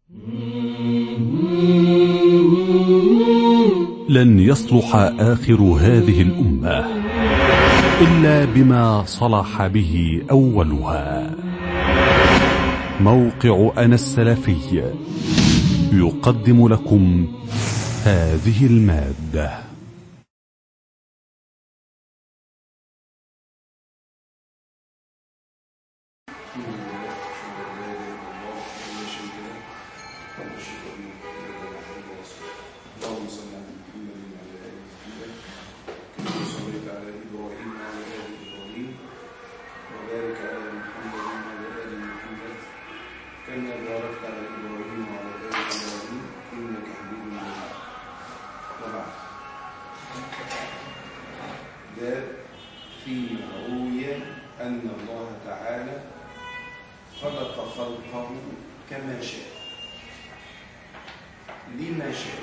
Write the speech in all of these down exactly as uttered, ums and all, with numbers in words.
لن يصلح آخر هذه الأمة إلا بما صلح به أولها. موقع أنا السلفي يقدم لكم هذه المادة. فيما روي أن الله تعالى خلق خلقه كما شاء لما شاء،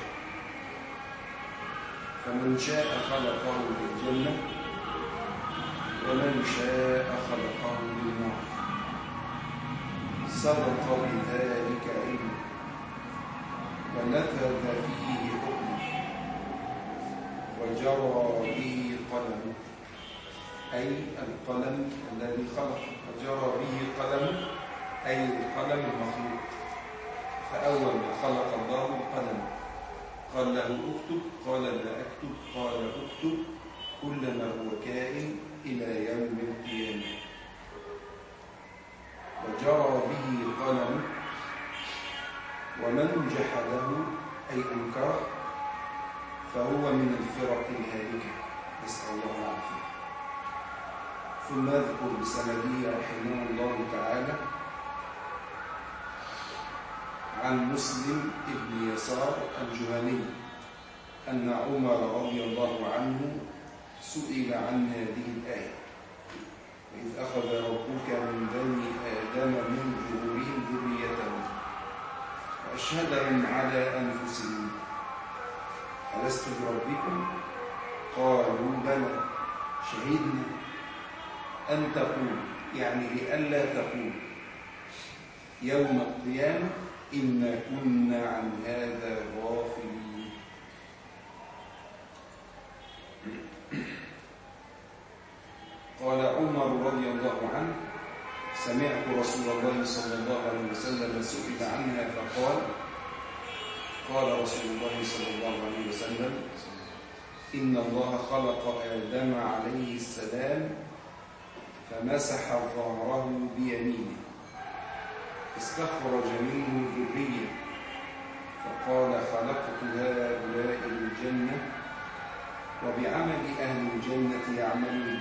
فمن شاء خلقه في الجنة ومن شاء خلقه في النار، سبق بذلك علمه ونفذ فيه حكمه وجرى به قلمه، أي القلم الذي خلق، وجرى به قلم أي القلم المخلوق. فأول ما خلق الله القلم قال له اكتب، قال لا أكتب، قال اكتب كل ما هو كائن إلى يوم القيامة. وجرى به قلم، ومن جحده أي أنكره فهو من الفرق الهالكة، نسأل الله العافية. ثم اذكر بسنده رحمه الله تعالى عن مسلم بن يسار الجهني أن عمر رضي الله عنه سئل عن هذه الآية: وإذ أخذ ربك من بني آدم من ظهورهم ذريتهم وأشهدهم على أنفسهم ألست بربكم؟ قالوا بلى شهدنا أن تقول، يعني لئلا تقول يوم القيامة إنا كنا عن هذا غافلين. قال عمر رضي الله عنه: سمعت رسول الله صلى الله عليه وسلم سئل عنها فقال: قال رسول الله صلى الله عليه وسلم: إن الله خلق آدم عليه السلام فمسح ظهره بيمينه استخرج منه ذرية فقال: خلقت هؤلاء للجنة وبعمل أهل الجنة يعملون.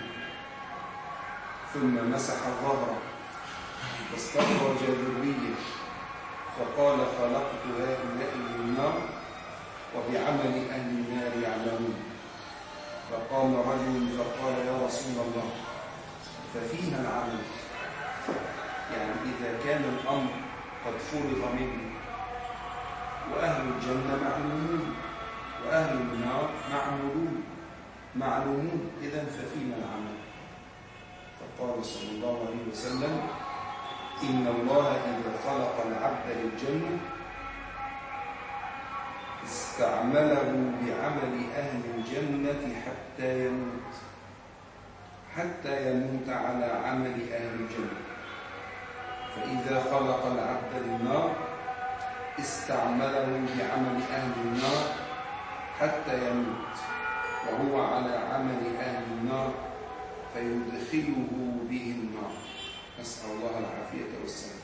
ثم مسح ظهره فاستخرج ذرية فقال: خلقت هؤلاء للنار وبعمل أهل النار يعملون. فقام رجل فقال: يا رسول الله ففينا العمل، يعني إذا كان الأمر قد فرض منه وأهل الجنة معلومون وأهل النار معمولون معلومون إذن ففينا العمل. فقال صلى الله عليه وسلم: إن الله إذا خلق العبد للجنة استعمله بعمل أهل الجنة حتى يموت حتى يموت على عمل أهل الجنة، فإذا خلق العبد للنار استعمله بعمل أهل النار حتى يموت وهو على عمل أهل النار فيدخله به النار، نسأل الله العافية والسلام.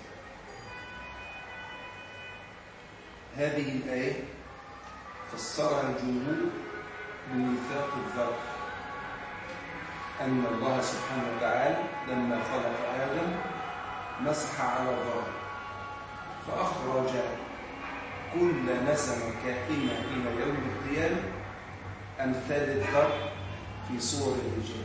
هذه الآية فسرها الجمهور بميثاق الذر، أن الله سبحانه وتعالى لما خلق آدم مسح على ظهره فأخرج كل نسمة كائنة إلى يوم القيامة أمثال الذر في صور الرجال،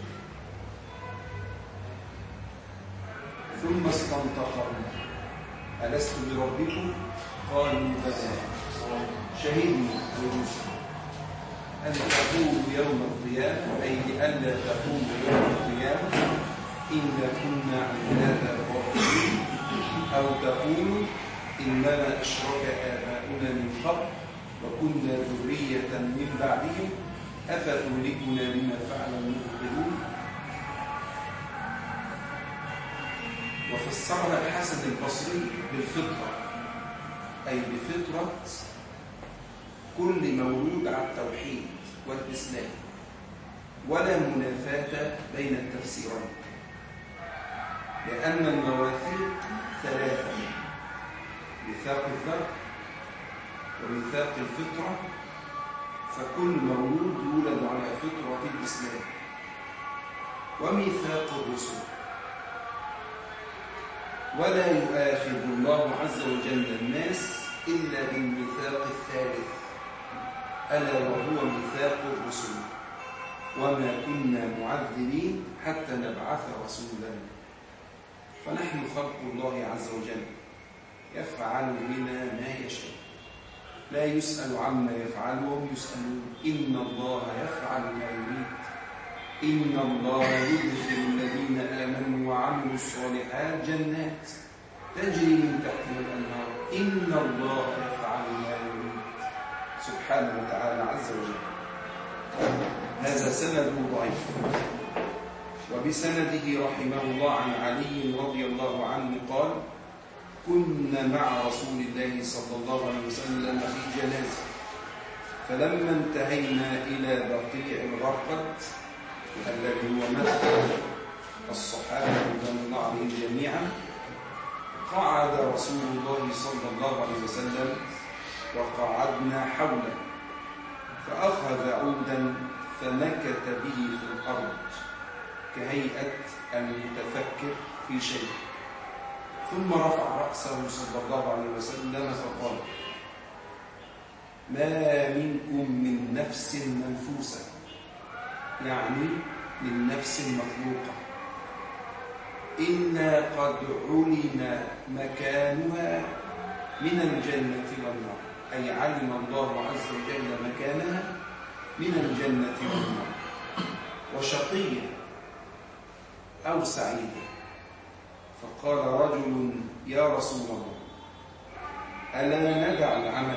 ثم استنطقهم: ألست بربكم؟ قالوا بلى شهدنا أن تقولوا يوم القيامة، أي لئلا تقولوا يوم القيامة إنا كنا عن هذا غافلين، أو تقولوا إنما أشرك آباؤنا من قبل وكنا ذرية من بعدهم أفتهلكنا بما فعل المبطلون. وفسرها الحسن البصري بالفطرة، أي بفطرة كل مولود على التوحيد والإسلام، ولا منافاة بين التفسيرين، لأن المواثيق ثلاثة: ميثاق الذر وميثاق الفطرة، فكل مولود يولد على فطرة الإسلام، وميثاق الرسل. ولا يؤاخذ الله عز وجل الناس إلا بالميثاق الثالث، ألا وهو ميثاق الرسل: وما كنا معذبين حتى نبعث رسولا. فنحن خلق الله عز وجل يفعل بنا ما يشاء، لا يسأل عما يفعل وهم يسألون. إن الله يفعل ما يريد. إن الله يدخل الذين آمنوا وعملوا الصالحات جنات تجري من تحتها الأنهار. إن الله يفعل ما يريد سبحانه وتعالى عز وجل. هذا سند ضعيف، وبسنده رحمه الله عن علي رضي الله عنه قال: كنا مع رسول الله صلى الله عليه وسلم في جنازة، فلما انتهينا إلى بقيع الغرقد الذي هو مدفن الصحابة رضوان الله عليهم جميعا، قعد رسول الله صلى الله عليه وسلم وقعدنا حوله، فأخذ عودا فنكت به في الأرض كهيئة المتفكر في شيء، ثم رفع رأسه صلى الله عليه وسلم فقال: ما منكم من نفس منفوسة، يعني من نفس مخلوقة، إلا قد علم مكانها من الجنة والنار، أي علم الله عز وجل مكانها من الجنة والنار، وشقية أو سعيدة. فقال رجل: يا رسول الله، ألا ندع العمل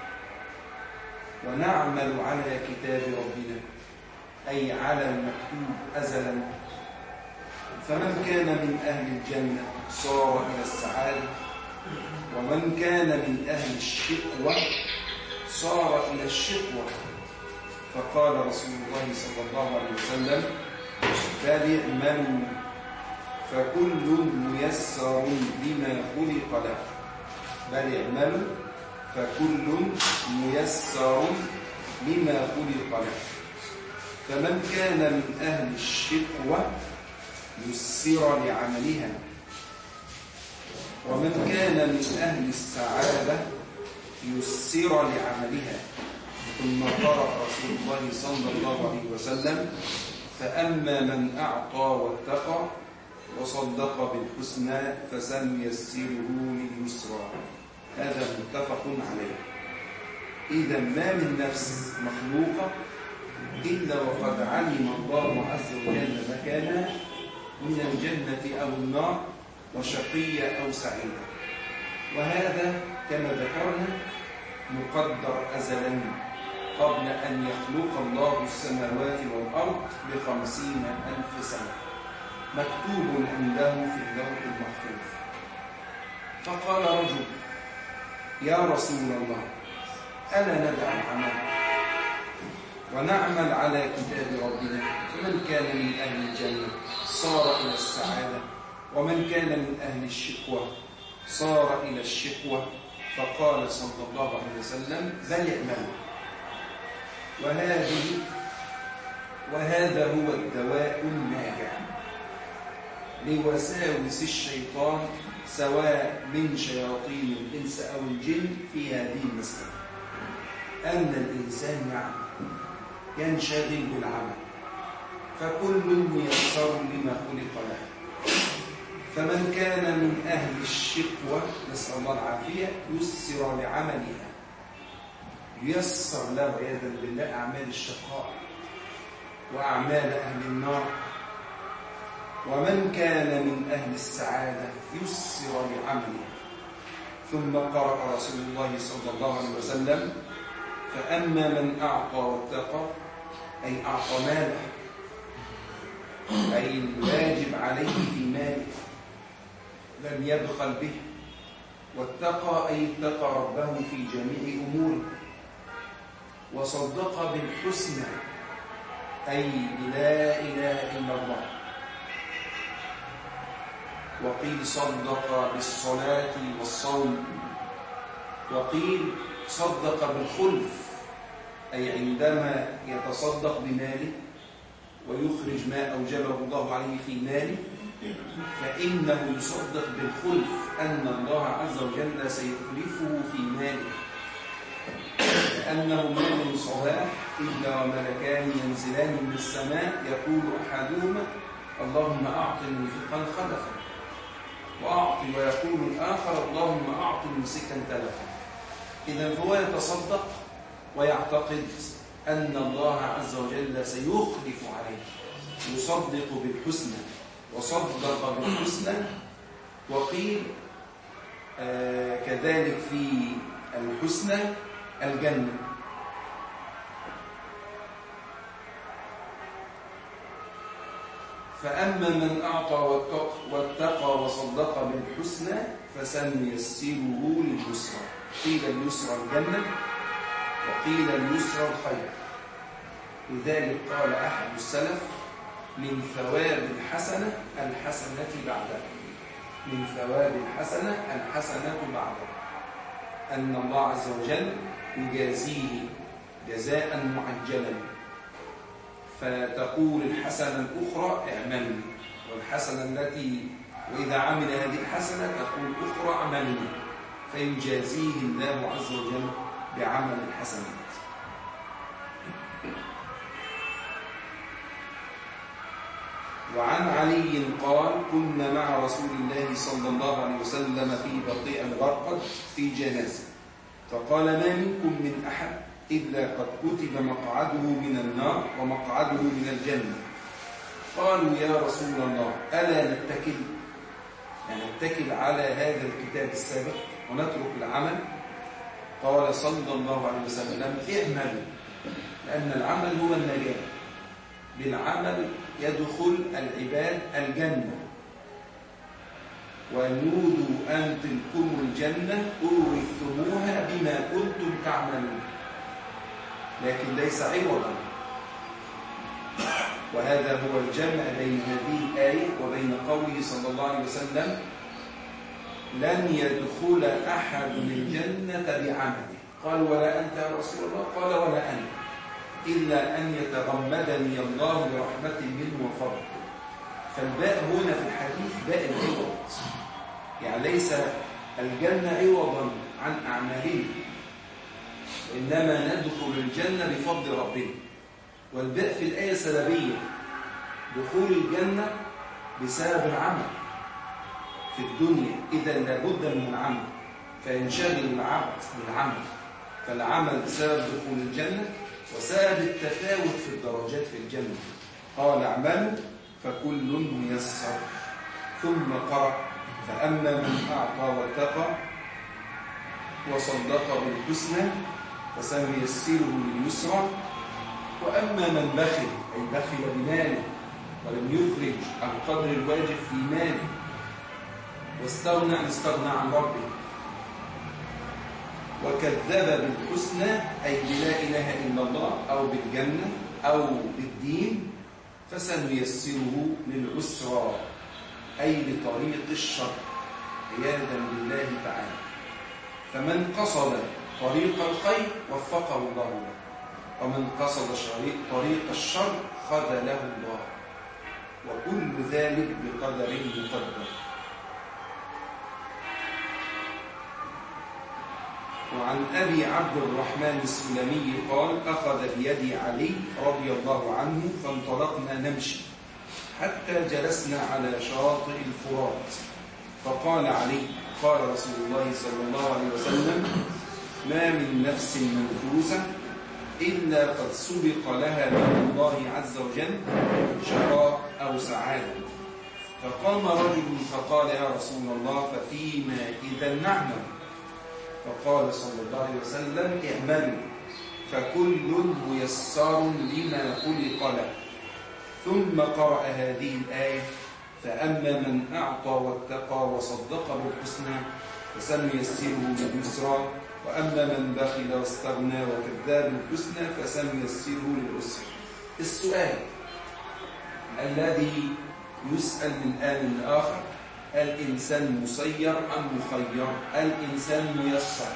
ونعمل على كتاب ربنا، أي على المكتوب أزلا؟ فمن كان من أهل الجنة صار إلى السعادة، ومن كان من أهل الشقوة صار إلى الشقوة. فقال رسول الله صلى الله عليه وسلم: بل اعملوا فكل ميسر لما خلق له. بل اعملوا فكل ميسر لما خلق له. فمن كان من أهل الشقوة يسر لعملها، ومن كان من أهل السعادة يسر لعملها. ثم قرأ رسول الله صلى الله عليه وسلم: فأما من أعطى واتقى وصدق بالحسنى فسنيسره لليسرى. هذا متفق عليه. إذا ما من نفس مخلوقة إلا وقد علم الله عز وجل مكانها من الجنة أو النار، وشقية أو سعيدة. وهذا كما ذكرنا مقدر أزلا قبل أن يخلق الله السماوات والأرض بخمسين ألف سنة، مكتوب عنده في اللوح المحفوظ. فقال رجل: يا رسول الله، ألا ندع العمل ونعمل على كتاب ربنا؟ فمن كان من أهل الجنة صار إلى السعادة، ومن كان من أهل الشقوة صار إلى الشقوة. فقال صلى الله عليه وسلم: بل اعملوا. وهذه وهذا هو الدواء الناجع لوساوس الشيطان، سواء من شياطين الإنس أو الجن، في هذه المسألة: أن الإنسان يعمل، ينشغل بالعمل، فكل ميسر لما خلق له. فمن كان من أهل الشقوة، نسأل الله العافية، يسر لعملها، ييسر له عياذا بالله أعمال الشقاء وأعمال أهل النار. ومن كان من أهل السعادة يسر لعمله، ثم قرأ رسول الله صلى الله عليه وسلم: فأما من أعطى واتقى، أي أعطى ماله، أي الواجب عليه في ماله لم يبخل به، واتقى أي اتقى ربه في جميع أموره، وصدق بالحسنى أي بلا إله إلا الله، وقيل صدق بالصلاة والصوم، وقيل صدق بالخلف أي عندما يتصدق بماله ويخرج ما أوجبه الله عليه في ماله فإنه يصدق بالخلف أن الله عز وجل سيخلفه في ماله، لأنه ما من صباح إلا وملكان ينزلان من السماء يقول أحدهما: اللهم أعط منفقا خلفا، وأعطي، ويقول الآخر: اللهم أعط ممسكا تلفا. إذا فهو يتصدق ويعتقد أن الله عز وجل سيخلف عليه، يصدق بالحسنى، وصدق بالحسنى. وقيل آه كذلك في الحسنى الجنة. فأما من أعطى واتقى وصدق بالحسنى فسنيسره لليسرى. قيل اليسرى الجنة، وقيل اليسرى الخير. لذلك قال أحد السلف: من ثواب الحسنة الحسنة بعدها، من ثواب الحسنة الحسنة بعدها، أن الله عز وجل يجازيه جزاء معجلا، فتقول الحسنة الأخرى: اعملوا، والحسنة التي وإذا عمل هذه الحسنة تقول أخرى: اعملوا، فيجازيه الله عز وجل بعمل الحسنات. وعن علي قال: كنا مع رسول الله صلى الله عليه وسلم في بقيع الغرقد في جنازة، فقال: ما منكم من أحد إلا قد كتب مقعده من النار ومقعده من الجنة. قالوا: يا رسول الله، ألا نتكل يعني نتكل على هذا الكتاب السابق ونترك العمل؟ قال صلى الله عليه وسلم: اعملوا، لأن العمل هو النجاة، بالعمل يدخل العباد الجنة. ونودوا أن تلكم الجنة أورثتموها بما كنتم تعملون، لكن ليس عوضا. وهذا هو الجمع بين هذه الآية وبين قوله صلى الله عليه وسلم: لن يدخل أحد الجنة بعمله. قال: ولا أنت يا رسول الله؟ قال: ولا أنا، إلا أن يتغمدني الله برحمة منه وفضل. فالباء هنا في الحديث باء العوض، يعني ليس الجنة عوضا عن أعمالنا، إنما ندخل الجنة بفضل ربنا. والباء في الآية سببية، دخول الجنة بسبب العمل في الدنيا، إذا لابد من العمل، فينشغل العبد بالعمل، فالعمل سبب دخول الجنة وسبب التفاوت في الدرجات في الجنة. قال: اعملوا فكل ميسر. ثم قرأ: فأما من أعطى واتقى وصدق بالحسنى فسنيسره لليسرى، وأما من بخل أي بخل بماله ولم يخرج عن قدر الواجب في ماله واستغنى أن استغنى عن ربه وكذب بالحسنى أي بلا إله إلا الله أو بالجنة أو بالدين فسنيسره للعسرى أي لطريق الشر عياذا بالله تعالى. فمن قصد طريق الخير وفقه الله له، ومن قصد طريق الشر خذله الله، وكل ذلك بقدر مقدر. وعن أبي عبد الرحمن السلمي قال: أخذ بيدي علي رضي الله عنه فانطلقنا نمشي حتى جلسنا على شاطئ الفرات، فقال علي: قال رسول الله صلى الله عليه وسلم: ما من نفس منفوسة إلا قد سبق لها من الله عز وجل شقاء أو سعادة. فقام رجل فقال: يا رسول الله، ففيما إذا نعمل؟ فقال صلى الله عليه وسلم اعملوا فكل ميسر لما خلق له. ثم قرأ هذه الآية: فأما من أعطى واتقى وصدق بالحسنى فسنيسره لليسرى وأما من بخل واستغنى وكذب بالحسنى فسنيسره للعسرى. السؤال الذي يسأل من آن لآخر: الإنسان مسير أم مخير؟ الإنسان ميسر.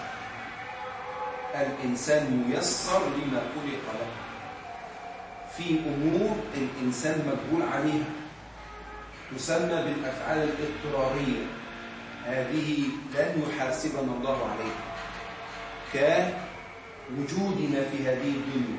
الإنسان ميسر لما خلق له. في أمور الإنسان مجبول عليها تسمى بالأفعال الاضطرارية، هذه لن يحاسبنا الله عليها، كوجودنا في هذه الدنيا،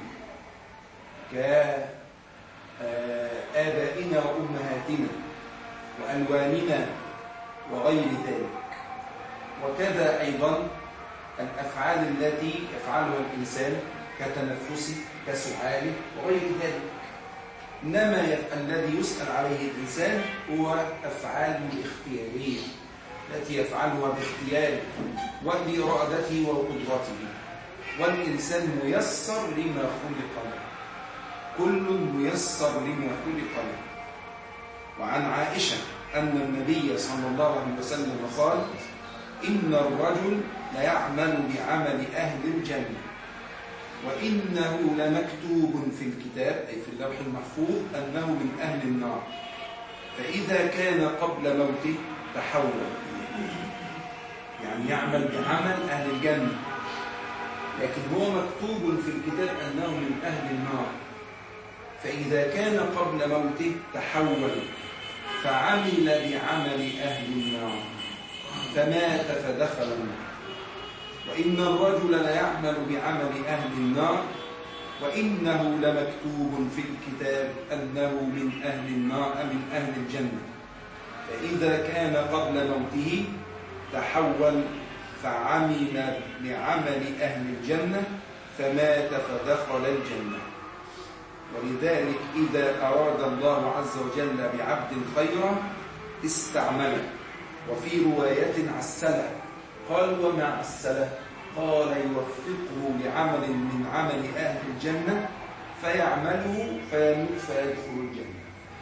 كآبائنا وأمهاتنا وألواننا وغير ذلك. وكذا أيضا الأفعال التي يفعلها الإنسان كتنفسه كسعاله وغير ذلك. إنما الذي يسأل عليه الإنسان هو أفعال اختيارية التي يفعلها باختياره وبإرادته وقدرته. والإنسان ميسر لما خلق له، كل ميسر لما خلق له. وعن عائشة أن النبي صلى الله عليه وسلم قال: إن الرجل ليعمل بعمل أهل الجنة وإنه لمكتوب في الكتاب، أي في اللوح المحفوظ، أنه من أهل النار، فإذا كان قبل موته تحول، يعني يعمل بعمل أهل الجنة، لكن هو مكتوب في الكتاب أنه من أهل النار، فإذا كان قبل موته تحول فعمل بعمل أهل النار فمات فدخل النار. وإن الرجل ليعمل بعمل أهل النار وإنه لمكتوب في الكتاب أنه من أهل النار من أهل الجنة، فإذا كان قبل موته تحول فعمل بعمل أهل الجنة فمات فدخل الجنة. ولذلك إذا أراد الله عز وجل بعبد خيرا استعمله. وفي رواية عسله، قال: وما عسله؟ قال: يوفقه لعمل من عمل أهل الجنة فيعمله فيموت فيدخل الجنة.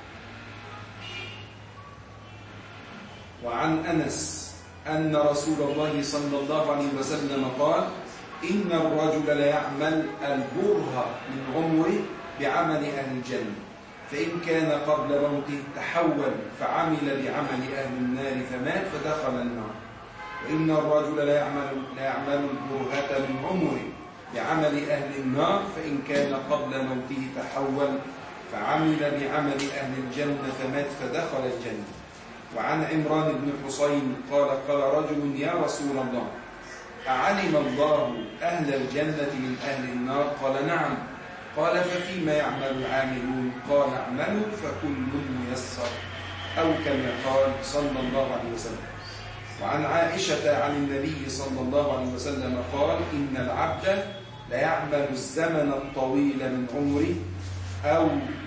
وعن أنس أن رسول الله صلى الله عليه وسلم قال: إن الرجل ليعمل البرهة من عمره بعمل أهل الجنة، فإن كان قبل موته تحول فعمل بعمل أهل النار فمات فدخل النار. وإن الرجل لا يعمل لا يعمل البرهة من عمره بعمل أهل النار، فإن كان قبل موته تحول فعمل بعمل أهل الجنة فمات فدخل الجنة. وعن عمران بن حسين قال: قال رجل: يا رسول الله، أعلم الله أهل الجنة من أهل النار؟ قال: نعم. قال: ففيما يعمل العاملون؟ قال: اعملوا فكل ميسر، أو كما قال صلى الله عليه وسلم. وعن عائشة عن النبي صلى الله عليه وسلم قال: إن العبد ليعمل الزمن الطويل من عمره أو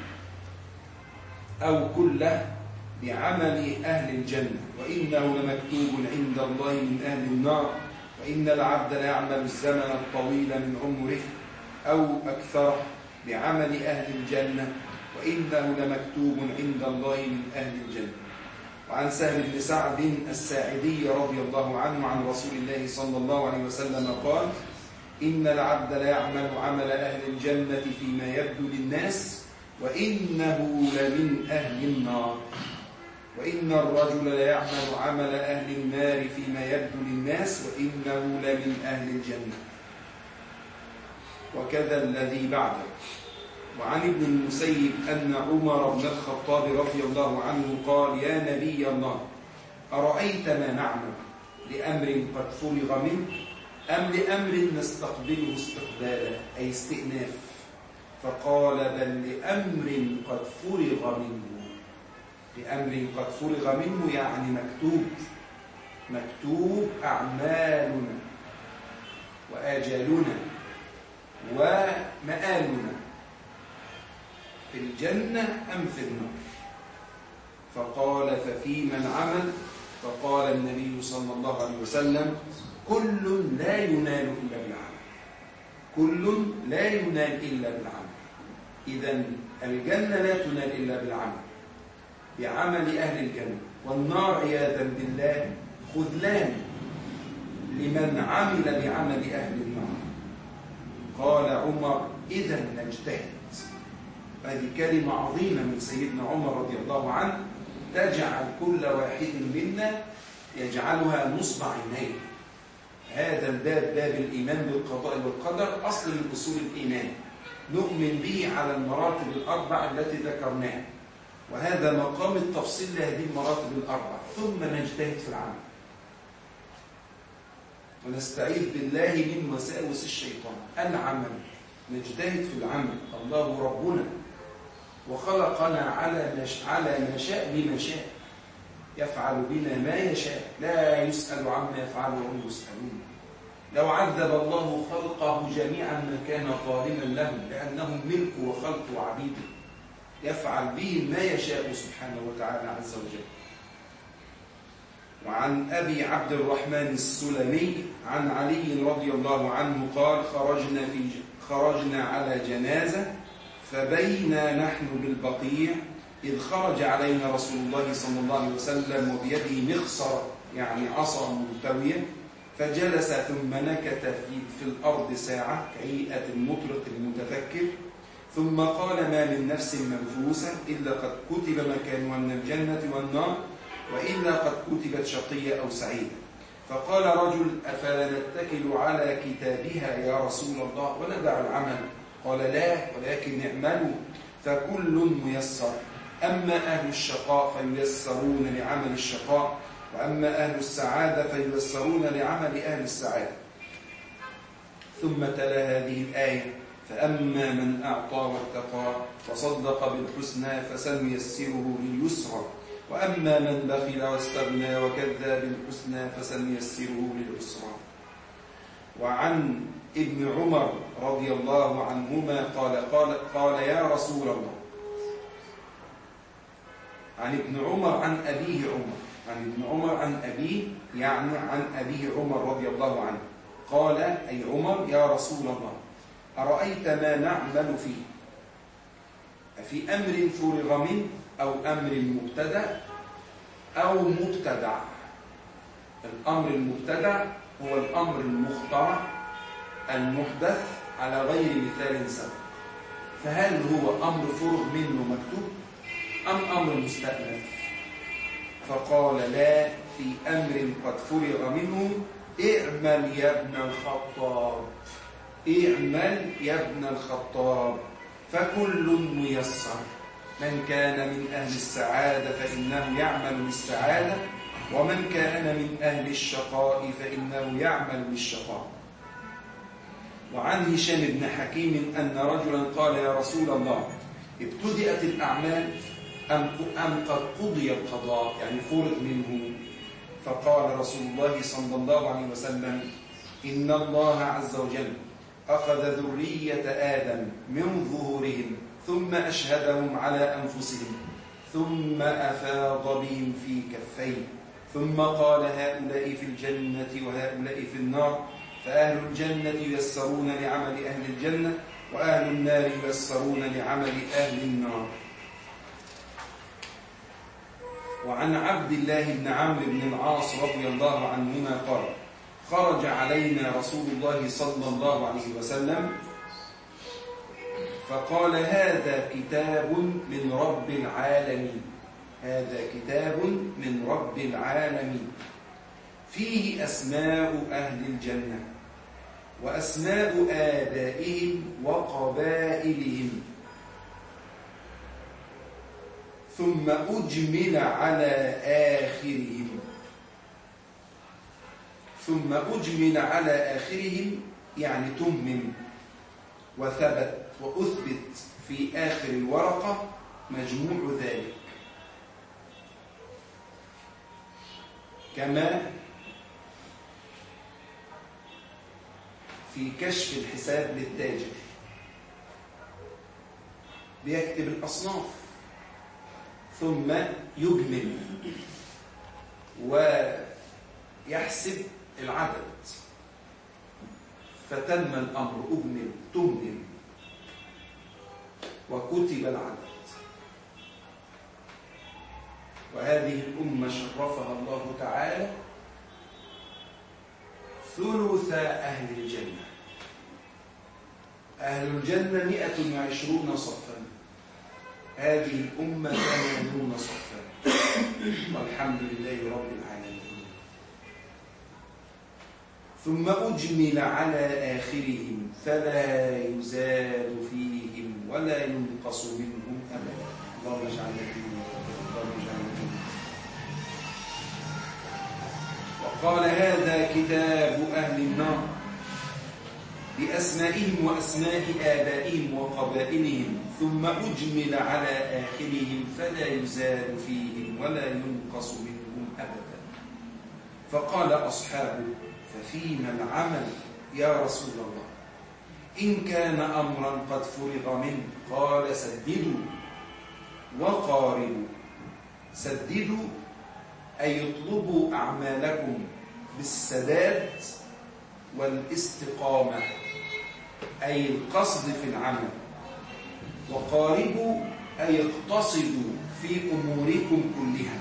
أو كله بعمل أهل الجنة، وإنه لمكتوب عند الله من أهل النار. وإن العبد ليعمل الزمن الطويل من عمره أو أكثر بعمل أهل الجنة، وإنه لمكتوب عند الله من أهل الجنة. وعن سهل بن سعد الساعدي رضي الله عنه عن رسول الله صلى الله عليه وسلم قال: إن العبد ليعمل عمل أهل الجنة فيما يبدو للناس وإنه لمن أهل النار، وإن الرجل ليعمل عمل أهل النار فيما يبدو للناس وإنه لمن أهل الجنة. وكذا الذي بعده. وعن ابن المسيب أن عمر بن الخطاب رضي الله عنه قال: يا نبي الله، أرأيت ما نعمل لأمر قد فرغ منه أم لأمر نستقبله استقبالا، أي استئناف؟ فقال: بل لأمر قد فرغ منه. لأمر قد فرغ منه يعني مكتوب مكتوب أعمالنا وآجالنا ومآلنا في الجنة أم في النار. فقال: ففي من عمل؟ فقال النبي صلى الله عليه وسلم: كل لا ينال إلا بالعمل. كل لا ينال إلا بالعمل. إذن الجنة لا تنال إلا بالعمل، بعمل أهل الجنة. والنار عياذا بالله خذلان لمن عمل بعمل أهل النار. قال عمر: إذن نجتهد. هذه كلمة عظيمة من سيدنا عمر رضي الله عنه، تجعل كل واحد منا يجعلها نصب عينيه. هذا الباب، باب الإيمان بالقضاء والقدر، أصل من أصول الإيمان، نؤمن به على المراتب الأربع التي ذكرناها، وهذا مقام التفصيل لهذه المراتب الأربع. ثم نجتهد في العمل ونستعيذ بالله من وساوس الشيطان. العمل، نجتهد في العمل. الله ربنا وخلقنا على على ما شاء بما شاء، يفعل بنا ما يشاء، لا يسأل عما يفعل وهم يسألون. لو عذب الله خلقه جميعا ما كان ظالما لهم، لأنهم ملك وخلق وعبيد، يفعل بهم ما يشاء سبحانه وتعالى عز وجل. وعن أبي عبد الرحمن السلمي عن علي رضي الله عنه قال: خرجنا في خرجنا على جنازة فبينا نحن بالبقيع إذ خرج علينا رسول الله صلى الله عليه وسلم وبيده مخصر، يعني عصا ملتوية، فجلس ثم نكت في, في الأرض ساعة كهيئة المطرق المتفكر، ثم قال: ما من نفس منفوسة إلا قد كتب مكانها من الجنة والنار، وإلا قد كتبت شقية أو سعيدة. فقال رجل: أفلا نتكل على كتابها يا رسول الله وندع العمل؟ قال: لا، ولكن اعملوا فكل ميسر. أما أهل الشقاء فييسرون لعمل الشقاء، وأما أهل السعادة فييسرون لعمل أهل السعادة. ثم تلا هذه الآية: فأما من أعطى واتقى وصدق بالحسنى فسنيسره لليسرى، وأما من بخل واستغنى وكذب بالحسنى فسنيسره للعسرى. وعن ابن عمر رضي الله عنهما قال قال قال يا رسول الله، عن ابن عمر عن أبيه عمر، عن ابن عمر عن أبيه، يعني عن أبيه عمر رضي الله عنه، قال أي عمر: يا رسول الله، أرأيت ما نعمل فيه، أفي أمر فرغ منه أو أمر مبتدأ أو مبتدع؟ الأمر المبتدع هو الأمر المخترع المحدث على غير مثال سبق، فهل هو أمر فرغ منه مكتوب أم أمر مستأنف؟ فقال: لا، في أمر قد فرغ منه، اعمل يا ابن الخطاب، اعمل يا ابن الخطاب فكل ميسر. من كان من أهل السعادة فإنه يعمل للسعادة، ومن كان من أهل الشقاء فإنه يعمل للشقاء. وعن هشام بن حكيم أن رجلا قال: يا رسول الله، ابتدأت الأعمال أم أم قد قضي القضاء، يعني فرض منه؟ فقال رسول الله صلى الله عليه وسلم: إن الله عز وجل أخذ ذرية آدم من ظهورهم ثم أشهدهم على أنفسهم، ثم أفاض بهم في كفيه، ثم قال: هؤلاء في الجنة وهؤلاء في النار، فأهل الجنة ييسرون لعمل أهل الجنة، وأهل النار ييسرون لعمل أهل النار. وعن عبد الله بن عمرو بن العاص رضي الله عنهما قال: خرج علينا رسول الله صلى الله عليه وسلم فقال: هذا كتاب من رب العالمين، هذا كتاب من رب العالمين، فيه أسماء أهل الجنة وأسماء آبائهم وقبائلهم، ثم أجمل على آخرهم، ثم أجمل على آخرهم يعني تمم وثبت وأثبت في آخر الورقة مجموع ذلك، كما في كشف الحساب للتاجر بيكتب الأصناف ثم يجمل ويحسب العدد، فتم الأمر، أجمل تمم وكتب العدد. وهذه الأمة شرفها الله تعالى ثلث أهل الجنة. أهل الجنة مئة وعشرون صفا، هذه الأمة ثمانون صفا، والحمد لله رب العالمين. ثم أجمل على آخرهم فلا يزال فيهم ولا ينقص منهم أبدا. اللهم اجعلنا فيهم، اللهم اجعلنا فيهم. وقال هذا كتاب أهل النار بأسمائهم وأسماء آبائهم وقبائلهم، ثم أجمل على آخرهم فلا يزال فيهم ولا ينقص منهم أبدا. فقال أصحابه ففيما العمل يا رسول الله؟ إن كان أمرا قد فرغ منه. قال سددوا وقاربوا. سددوا أي اطلبوا أعمالكم بالسداد والاستقامة، أي القصد في العمل. وقاربوا أي اقتصدوا في أموركم كلها،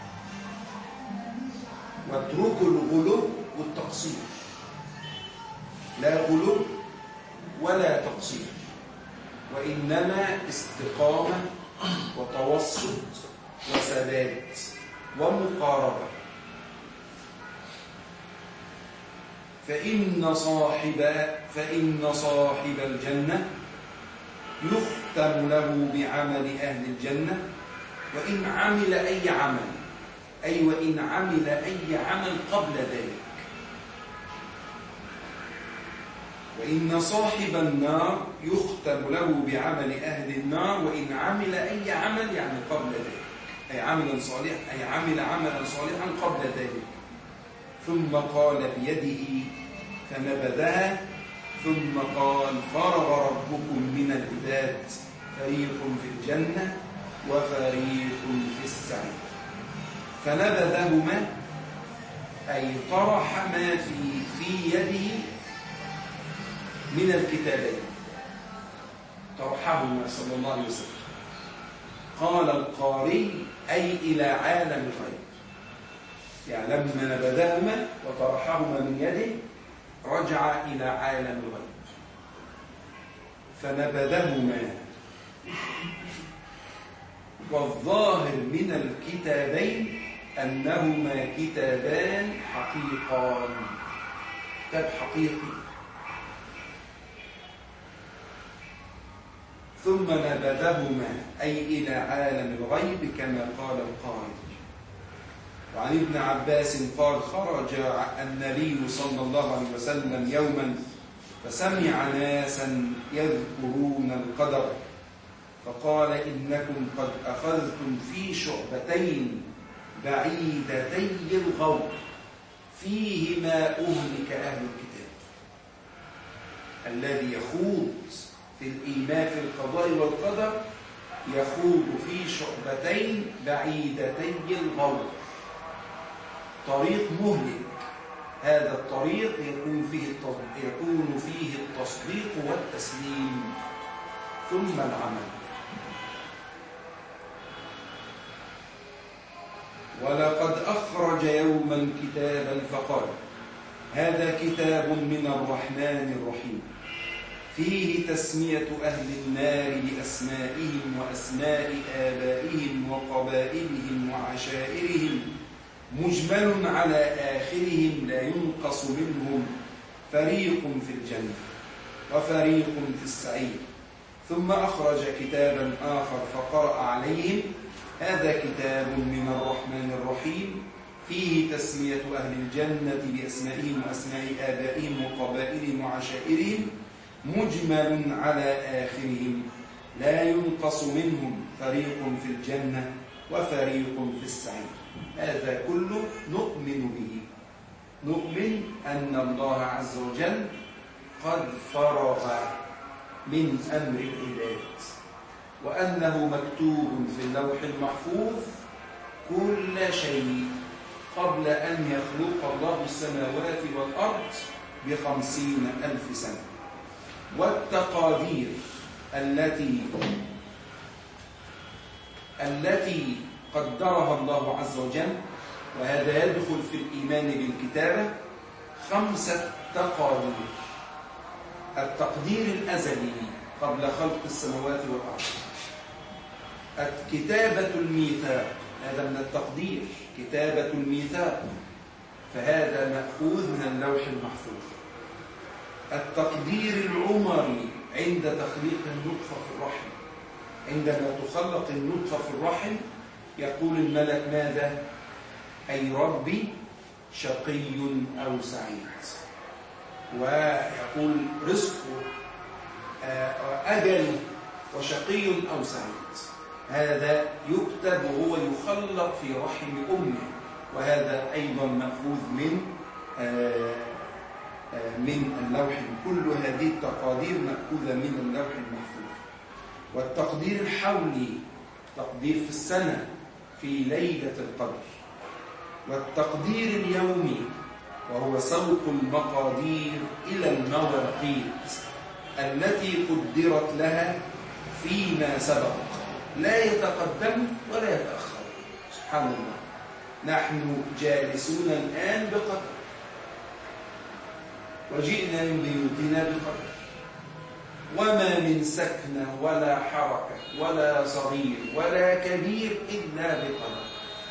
واتركوا الغلو والتقصير. لا غلو ولا تقصير، وإنما استقامة وتوسط وسداد ومقاربة. فإن صاحب فإن صاحب الجنة يختم له بعمل أهل الجنة، وإن عمل أي عمل، أي وإن عمل أي عمل قبل ذلك. وإن صاحب النار يختم له بعمل أهل النار، وإن عمل أي عمل يعني قبل ذلك، أي عملا صالحا، أي عمل عملا صالحا قبل ذلك. ثم قال بيده فنبذها، ثم قال فرغ ربكم من العباد، فريق في الجنة وفريق في السعير. فنبذهما أي طرح ما في في يده من الكتابين، طرحهما صلى الله عليه وسلم. قال القاري أي إلى عالم الغيب، يعني لما نبذهما وطرحهما من يده رجع إلى عالم الغيب. فنبذهما، والظاهر من الكتابين أنهما كتابان حقيقان، كتاب حقيقي. ثم نبذهما أي إلى عالم الغيب كما قال القائل. وعن ابن عباس قال خرج النبي صلى الله عليه وسلم يوما فسمع ناسا يذكرون القدر، فقال إنكم قد أخذتم في شعبتين بعيدتي الغور فيهما أهلك أهل الكتاب. الذي يخوض في الإيمان في القضاء والقدر يخوض في شعبتين بعيدتي الغور، طريق مهلك. هذا الطريق يكون فيه يكون فيه التصديق والتسليم ثم العمل. ولقد أخرج يوما كتابا فقال هذا كتاب من الرحمن الرحيم فيه تسمية أهل النار بأسمائهم وأسماء آبائهم وقبائلهم وعشائرهم، مجمل على آخرهم لا ينقص منهم، فريق في الجنة وفريق في السعير. ثم أخرج كتابا آخر فقرأ عليهم هذا كتاب من الرحمن الرحيم فيه تسمية أهل الجنة بأسمائهم وأسماء آبائهم وقبائلهم وعشائرهم، مجمل على آخرهم لا ينقص منهم، فريق في الجنة وفريق في السعير. هذا كله نؤمن به، نؤمن أن الله عز وجل قد فرغ من أمر العباد، وأنه مكتوب في اللوح المحفوظ كل شيء قبل أن يخلق الله السماوات والأرض بخمسين ألف سنة. والتقادير التي التي قدرها الله عز وجل، وهذا يدخل في الإيمان بالكتابة، خمسة تقادير: التقدير الأزلي قبل خلق السماوات والأرض، كتابة الميثاق، هذا من التقدير، كتابة الميثاق، فهذا مأخوذ من اللوح المحفوظ. التقدير العمري عند تخليق النطفة في الرحم، عندما تخلق النطفة في الرحم يقول الملك ماذا؟ أي ربي شقي أو سعيد، ويقول رزقه أجل وشقي أو سعيد. هذا يكتب وهو يخلق في رحم أمه، وهذا أيضا مأخوذ من من اللوح. كل هذه التقادير مأخوذة من اللوح المحفوظ. والتقدير الحولي، تقدير في السنة في ليلة القدر. والتقدير اليومي وهو سوق المقادير إلى المواقيت التي قدرت لها فيما سبق، لا يتقدم ولا يتأخر. سبحان الله، نحن جالسون الآن بقدر، وجئنا من بيوتنا بقدر، وما من سكنة ولا حركة ولا صغير ولا كبير إلا بقدر.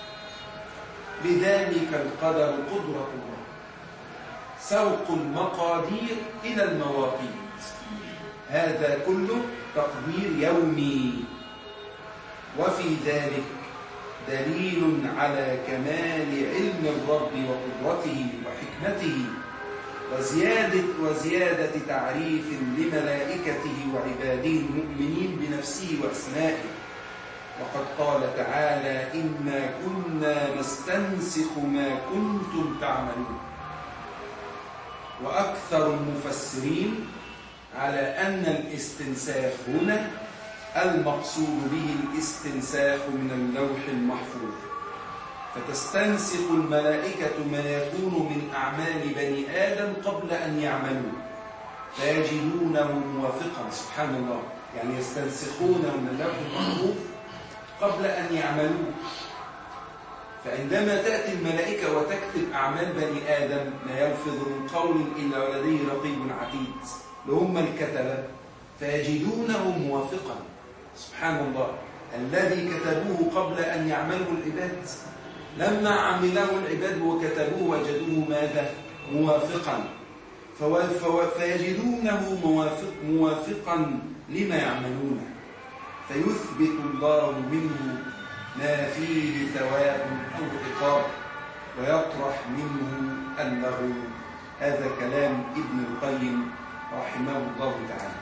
بذلك القدر قدرة الله، سوق المقادير إلى المواقيت، هذا كله تقدير يومي. وفي ذلك دليل على كمال علم الرب وقدرته وحكمته، وزيادة, وزيادة تعريف لملائكته وعباده المؤمنين بنفسه وأسمائه. وقد قال تعالى: إنا كنا نستنسخ ما كنتم تعملون. وأكثر المفسرين على أن الاستنساخ هنا المقصود به الاستنساخ من اللوح المحفوظ، فتستنسخ الملائكة ما يكون من أعمال بني آدم قبل أن يعملوا فيجدونه موافقا. سبحان الله، يعني يستنسخونه من اللوح المحفوظ قبل أن يعملوا. فعندما تأتي الملائكة وتكتب أعمال بني آدم لا يلفظ من قول إلا ولديه رقيب عتيد، لهم الكتبة، فيجدونه موافقا. سبحان الله، الذي كتبوه قبل أن يعملوا العباد، لما عمله العباد وكتبوه وجدوه ماذا؟ موافقا. فيجدونه موافق موافقا لما يعملونه، فيثبت الله منه ما فيه ثواب أو عقاب، ويطرح منه اللغو. هذا كلام ابن القيم رحمه الله تعالى.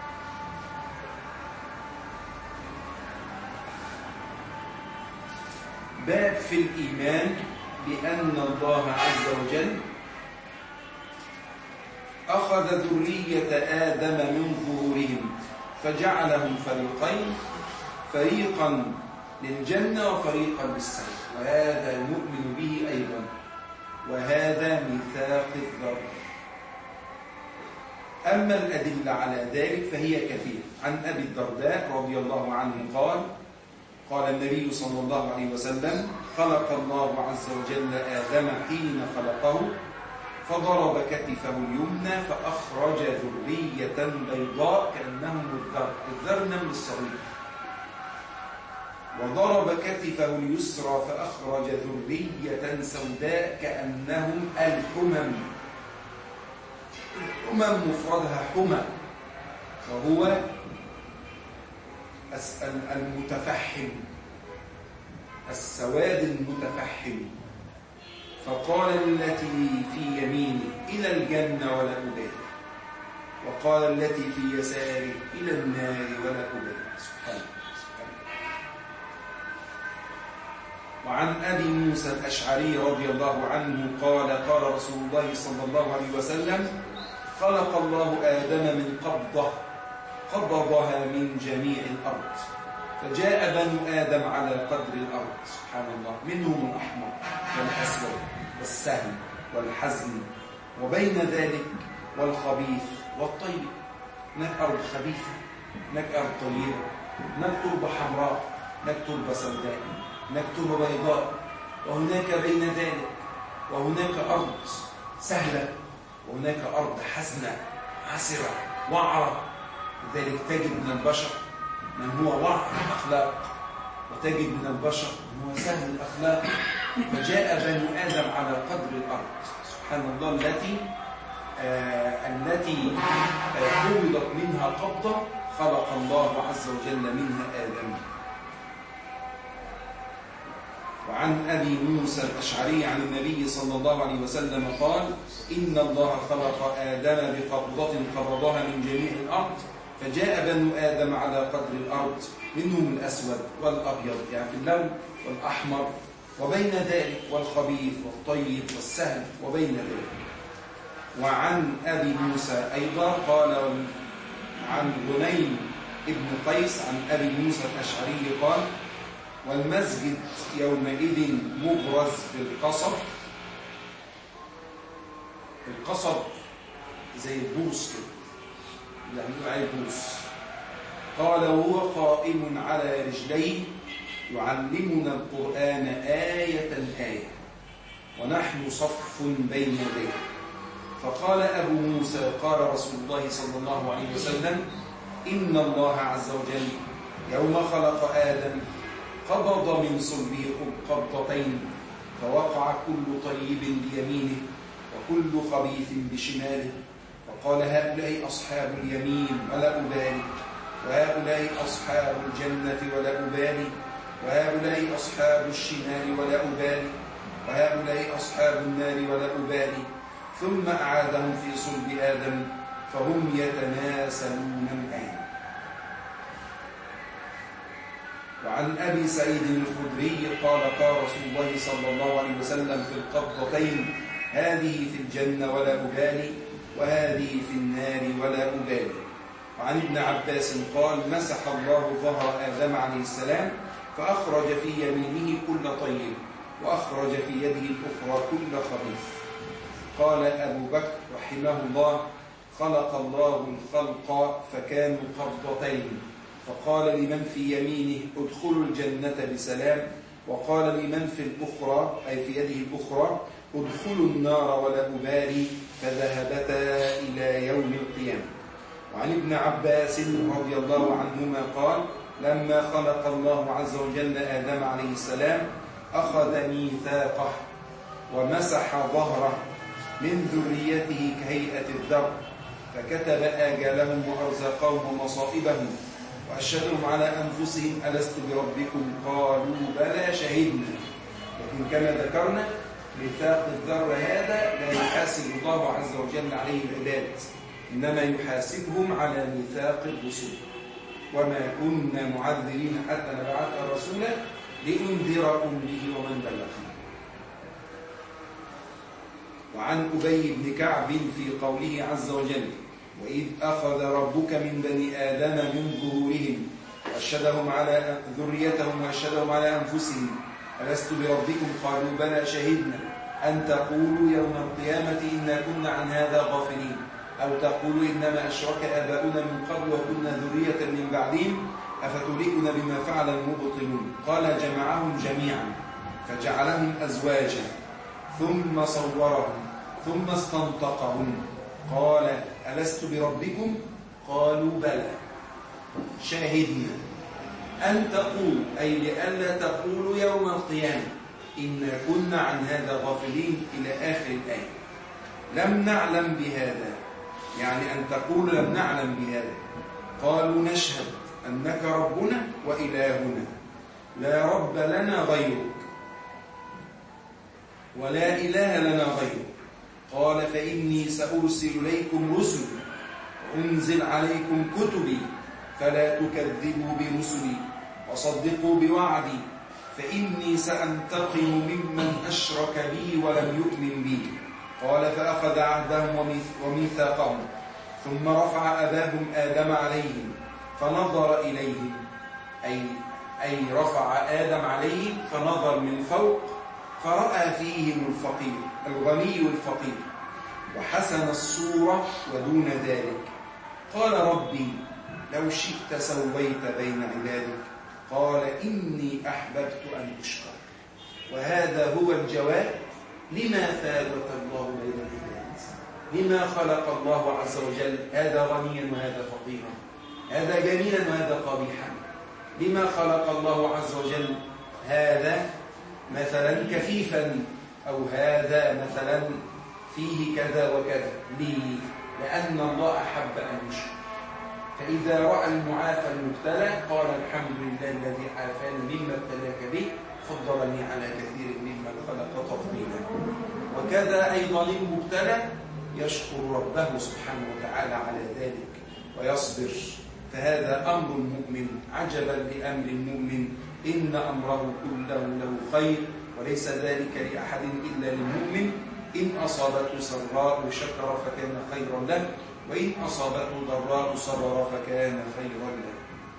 باب في الإيمان بأن الله عز وجل أخذ ذرية آدم من ظهورهم فجعلهم فريقين، فريقا للجنة وفريقا للسعير، وهذا نؤمن به أيضا، وهذا ميثاق الذر. أما الأدلة على ذلك فهي كثيرة. عن أبي الدرداء رضي الله عنه قال: قال النبي صلى الله عليه وسلم: خلق الله عز وجل آدم حين خلقه فضرب كتفه اليمنى فأخرج ذرية بيضاء كأنهم الذر، الذر نمل الصغير، وضرب كتفه اليسرى فأخرج ذرية سوداء كأنهم الحمم. الحمم مفردها حمى، وهو المتفحم، السواد المتفحم. فقال التي في يمينه: إلى الجنة ولا أبالي، وقال التي في يساره: إلى النار ولا أبالي. سبحانه. وعن أبي موسى الأشعري رضي الله عنه قال: قال رسول الله صلى الله عليه وسلم: خلق الله آدم من قبضة قبضها من جميع الأرض، فجاء بنو آدم على قدر الأرض. سبحان الله، منهم الأحمر والأسود والسهل والحزن، وبين ذلك والخبيث والطيب. هناك أرض خبيثة، هناك أرض طيبة، هناك تربة حمراء، هناك تربة سوداء، هناك تربة بيضاء، وهناك بين ذلك، وهناك أرض سهلة، وهناك أرض حزنة عسرة وعرة. لذلك تجد من البشر من هو وعر الأخلاق، وتجد من البشر من هو سهل الأخلاق. فجاء بنو آدم على قدر الأرض، سبحان الله، التي آه التي آه قبضت منها قبضة خلق الله عز وجل منها آدم. وعن أبي موسى الأشعري عن النبي صلى الله عليه وسلم قال: إن الله خلق آدم بقبضة قبضها من جميع الأرض، فجاء بنو آدم على قدر الأرض، منهم الأسود والأبيض يعني في اللون والأحمر، وبين ذلك والخبيث والطيب والسهل وبين ذلك. وعن أبي موسى أيضا قال عن غنيم ابن قيس عن أبي موسى الأشعري قال: والمسجد يومئذ مبرز بالقصب. القصب زي البوص كده، اللي هنقول عليه بوص. قال: وهو قائم على رجليه يعلمنا القرآن آية آية، ونحن صف بين يديه. فقال أبو موسى: قال رسول الله صلى الله عليه وسلم: إن الله عز وجل يوم خلق آدم قبض من صلبه قبضتين، فوقع كل طيب بيمينه وكل خبيث بشماله، وقال: هؤلاء أصحاب اليمين ولا أبالي، وهؤلاء أصحاب الجنة ولا أبالي، وهؤلاء أصحاب الشمال ولا أبالي، وهؤلاء أصحاب النار ولا أبالي. ثم أعادهم في صلب آدم فهم يتناسلون الآن. وعن أبي سعيد الخدري قال: قال رسول الله صلى الله عليه وسلم في القبضتين: هذه في الجنة ولا أبالي، وهذه في النار ولا أبالي. وعن ابن عباس قال: مسح الله ظهر آدم عليه السلام فأخرج في يمينه كل طيب، وأخرج في يده الأخرى كل خبيث. قال أبو بكر رحمه الله: خلق الله الخلق فكانوا قبضتين، فقال لمن في يمينه: ادخلوا الجنة بسلام، وقال لمن في الأخرى أي في يده الأخرى: ادخلوا النار ولا أبالي، فذهبتا إلى يوم القيامة. وعن ابن عباس رضي الله عنهما قال: لما خلق الله عز وجل آدم عليه السلام أخذ ميثاقه ومسح ظهره من ذريته كهيئة الذر، فكتب آجالهم وأرزاقهم ومصائبهم، وأشهدهم على أنفسهم: ألست بربكم؟ قالوا: بلى شهدنا. لكن كما ذكرنا ميثاق الذر هذا لا يحاسب الله عز وجل عليه العباد، إنما يحاسبهم على ميثاق الرسل. وما كنا معذبين حتى نبعث رسولا لأنذركم به ومن بلغ. وعن أبي بن كعب في قوله عز وجل: وإذ أخذ ربك من بني آدم من ظهورهم وأشهدهم على ذريتهم وأشهدهم على أنفسهم: ألست بربكم؟ قالوا: بلى شهدنا. أن تقولوا يوم القيامة إنا كنا عن هذا غافلين، أو تقولوا إنما أشرك آباؤنا من قبل وكنا ذرية من بعدهم أفتهلكنا بما فعل المبطلون. قال: جمعهم جميعا فجعلهم أزواجا ثم صورهم ثم استنطقهم. قال: ألست بربكم؟ قالوا: بلى شاهدنا. أن تقول أي لئلا تقولوا يوم القيامة إنا كنا عن هذا غافلين إلى آخر الآية. لم نعلم بهذا، يعني أن تقول لم نعلم بهذا. قالوا: نشهد أنك ربنا وإلهنا لا رب لنا غيرك ولا إله لنا غيرك. قال: فإني سأرسل إليكم رسل وأنزل عليكم كتبي فلا تكذبوا برسلي وصدقوا بوعدي، فإني سأنتقم ممن أشرك بي ولم يؤمن بي. قال: فأخذ عهدهم وميثاقهم، ثم رفع أباهم آدم عليهم فنظر إليهم، أي, أي رفع آدم عليهم فنظر من فوق فرأى فيهم الفقير الغني الفقير وحسن الصورة ودون ذلك. قال ربي لو شئت سويت بين عبادك. قال إني أحببت أن أشكر. وهذا هو الجواب لما فاوت الله بين العباد، لما خلق الله عز وجل هذا غنيا وهذا فقيرا، هذا جميلا وهذا قبيحا. لما خلق الله عز وجل هذا مثلا كفيفا أو هذا مثلا فيه كذا وكذا. ليه؟ لأن الله أحب أن يشكر. فإذا رأى المعافى المبتلى قال الحمد لله الذي عافاني مما ابتلاك به فضلني على كثير ممن خلق تفضيلا. وكذا أيضا المبتلى يشكر ربه سبحانه وتعالى على ذلك ويصبر. فهذا أمر المؤمن. عجبا لأمر المؤمن إن أمره كله له خير وليس ذلك لأحد إلا للمؤمن. إن أصابته سراء شكر فكان خيرا له وإن أصابته ضراء صبر فكان خيرا له.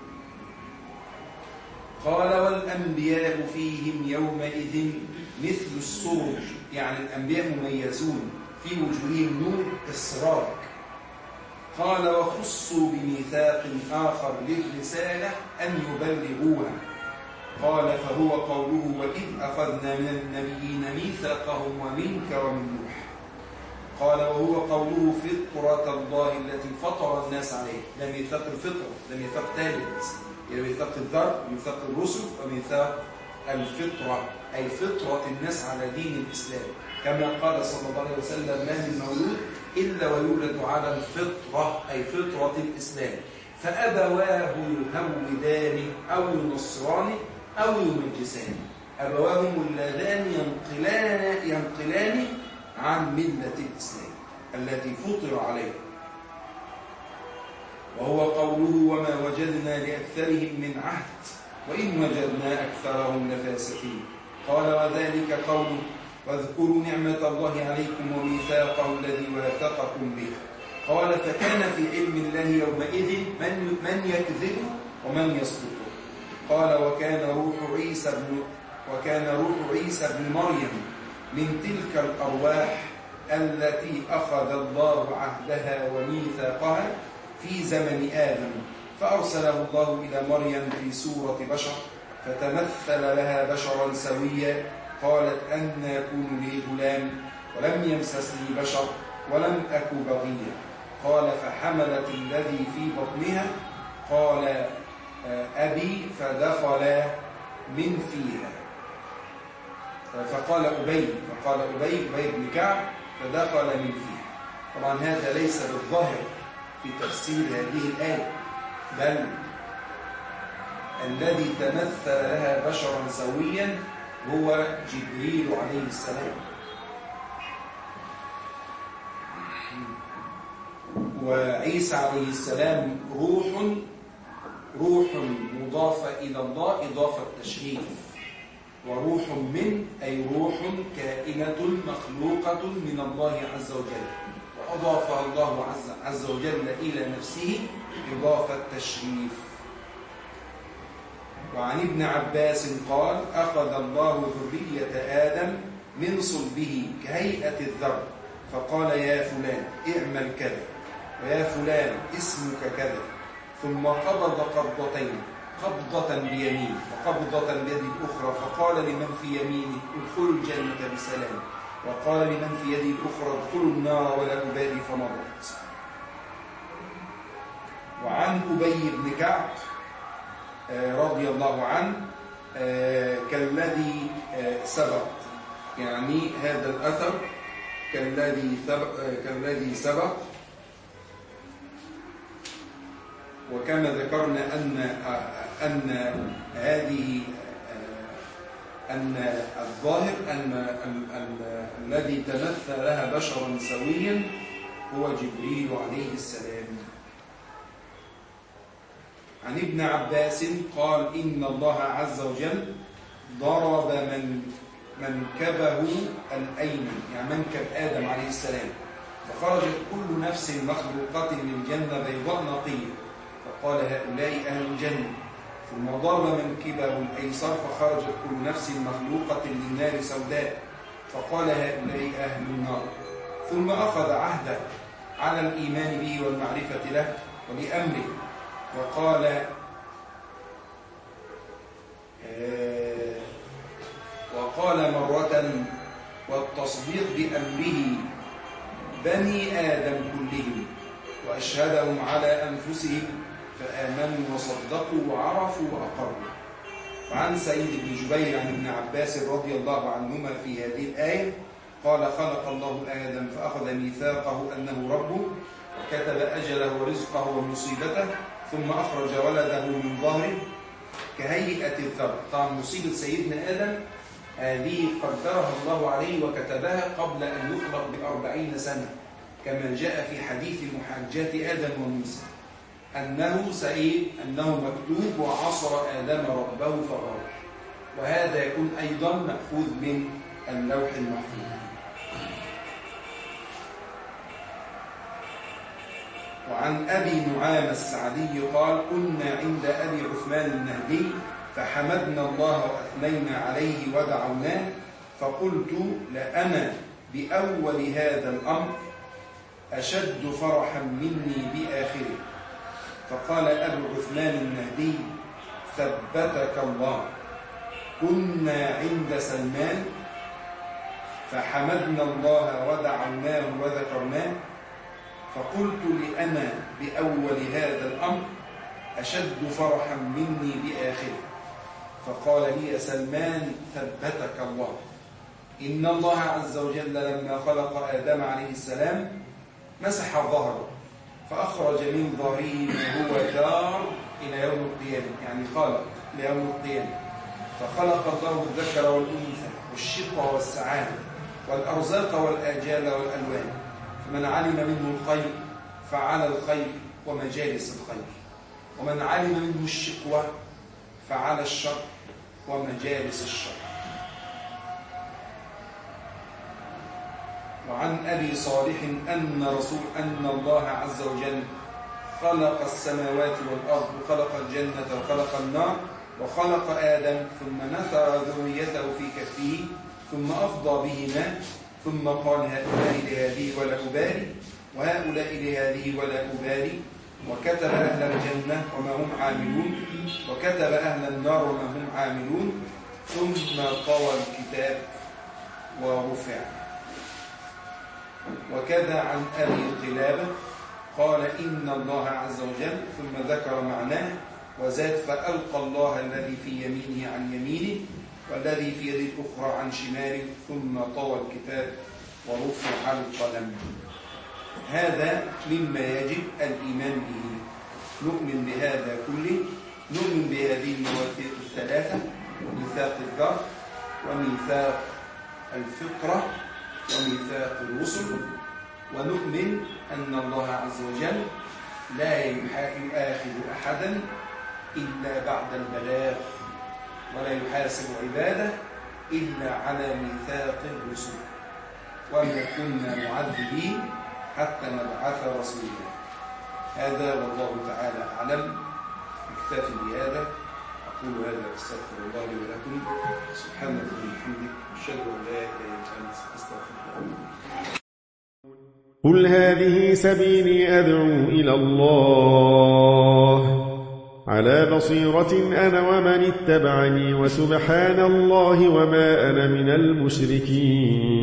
قال والأنبياء فيهم يومئذ مثل السرج، يعني الأنبياء مميزون في وجوههم نور كالسراج. قال وخصوا بميثاق آخر للرسالة أن يبلغوها. قال فهو قوله وإذ أخذنا من النبيين ميثاقهم ومنك ومن نوح. قال وهو قوله فطرة الله التي فطر الناس عليه. ده ميثاق الفطرة، ده ميثاق ثالث، يعني ميثاق الذر، ميثاق الرسل، وميثاق الفطرة أي فطرة الناس على دين الإسلام. كما قال صلى الله عليه وسلم ما من مولود إلا ويولد على الفطرة أي فطرة الإسلام، فأبواه يهودانه أو ينصرانه أو يمجسانه. أبواه اللذان ينقلان ينقلان عن ملة الإسلام التي فطر عليها. وهو قوله وما وجدنا لأكثرهم من عهد وإن وجدنا أكثرهم لفاسقين. قال وذلك قوله واذكروا نعمة الله عليكم وميثاقه الذي واثقكم به. قال فكان في علم الله يومئذ من من يكذب ومن يصدق. قال وكان روح عيسى بن وكان روح عيسى بن مريم من تلك الأرواح التي أخذ الله عهدها وميثاقها في زمن آدم، فأرسله الله إلى مريم في صورة بشر فتمثل لها بشرا سويا. قالت أن يكون لي غلام ولم يمسسني بشر ولم أك بغيا. قال فحملت الذي في بطنها. قال أبي فدخل من فيها. فقال أبي فقال أبي أبي بن كعب فدخل من فيها. طبعا هذا ليس بالظاهر في تفسير هذه الآية، بل الذي تمثل لها بشرا سويا هو جبريل عليه السلام. وعيسى عليه السلام روح روح مضافة إلى الله إضافة تشريف، وروح من أي روح كائنة مخلوقة من الله عز وجل، وأضافها الله عز, عز وجل إلى نفسه إضافة تشريف. وعن ابن عباس قال أخذ الله ذرية آدم من صلبه كهيئة الذر فقال يا فلان اعمل كذا ويا فلان اسمك كذا، ثم قبض قبضتين، قبضة بيمين وقبضة بيد الأخرى، فقال لمن في يمينه ادخلوا الجنة بسلام، وقال لمن في يده الأخرى ادخلوا النار ولا أبالي، فمضت. وعن أبي بن كعب رضي الله عنه كالذي سبق، يعني هذا الأثر كالذي كالذي سبق. وكما ذكرنا أن أن هذه أن الظاهر أن الذي تمثل لها بشرا سويا هو جبريل عليه السلام. عن ابن عباس قال إن الله عز وجل ضرب من منكبه الأيمن، يعني منكب آدم عليه السلام، فخرجت كل نفس مخلوقة من الجنة بيضاء نقية، فقال هؤلاء أهل الجنة، ثم ضرب منكبه الأيسر فخرجت كل نفس مخلوقة للنار سوداء، فقال هؤلاء أهل النار. ثم أخذ عهده على الإيمان به والمعرفة له ولأمره، وقال آه وقال مرة والتصديق بأمره بني آدم كلهم، وأشهدهم على أنفسهم فآمنوا وصدقوا وعرفوا وأقروا. وعن سعيد بن جبير عن ابن عباس رضي الله عنهما في هذه الآية قال خلق الله آدم فأخذ ميثاقه أنه ربه، وكتب أجله ورزقه ومصيبته، ثم أخرج ولده من ظهره كهيئة الذر. طبعا مصيبة سيدنا آدم هذه قدرها الله عليه وكتبها قبل أن يخلق بأربعين سنة، كما جاء في حديث محاجات آدم وموسى أنه سئيد أنه مكتوب وعصر آدم ربه فغار، وهذا يكون أيضا مأخوذ من اللوح المحفوظ. وعن أبي نعام السعدي قال كنا عند أبي عثمان النهدي فحمدنا الله وأثنينا عليه ودعوناه، فقلت لأنا بأول هذا الأمر أشد فرحا مني بآخره. فقال أبو عثمان النهدي ثبتك الله، كنا عند سلمان فحمدنا الله ودعوناه وذكرناه، فقلت لأنا بأول هذا الأمر أشد فرحا مني بآخره. فقال لي سلمان ثبتك الله، إن الله عز وجل لما خلق آدم عليه السلام مسح ظهره فأخرج من ظهره ما هو دار إلى يوم القيامة، يعني خلق ليوم القيامة. فخلق الله الذكر والأنثى والشقى والسعادة والأرزاق والآجال والألوان، فمن علم منه الخير فعلى الخير ومجالس الخير، ومن علم منه الشقوى فعلى الشر ومجالس الشر. وعن أبي صالح أن رسول أن الله عز وجل خلق السماوات والأرض وخلق الجنة وخلق النار وخلق آدم، ثم نثر ذريته في كفه، ثم أفضى بهما، ثم قال هؤلاء لهذه ولا أبالي وهؤلاء لهذه ولا أبالي، وكتب أهل الجنة وما هم عاملون، وكتب أهل النار وما هم عاملون، ثم طوى الكتاب ورفع. وكذا عن أبي قلابة قال إن الله عز وجل، ثم ذكر معناه وزاد فألقى الله الذي في يمينه عن يمينه والذي في يده الأخرى عن شماله، ثم طوى الكتاب ورفع القلم. هذا مما يجب الإيمان به. نؤمن بهذا كله، نؤمن بهذه المواثيق الثلاثة: ميثاق الدار وميثاق الفطرة وميثاق الرسل، ونؤمن أن الله عز وجل لا يؤاخذ أحدا إلا بعد البلاغ، ولا يحاسب عباده إلا على ميثاق الرسل، وما كنا معذبين حتى نبعث رسولا. هذا والله تعالى أعلم. اكتفي بهذا، أقول هذا أستغفر الله لي ولكم. سبحانك وبحمدك، أشهد أن لا إله إلا أنت، أستغفرك. قل هذه سبيلي أدعو إلى الله على بصيرة أنا ومن اتبعني، وسبحان الله وما أنا من المشركين.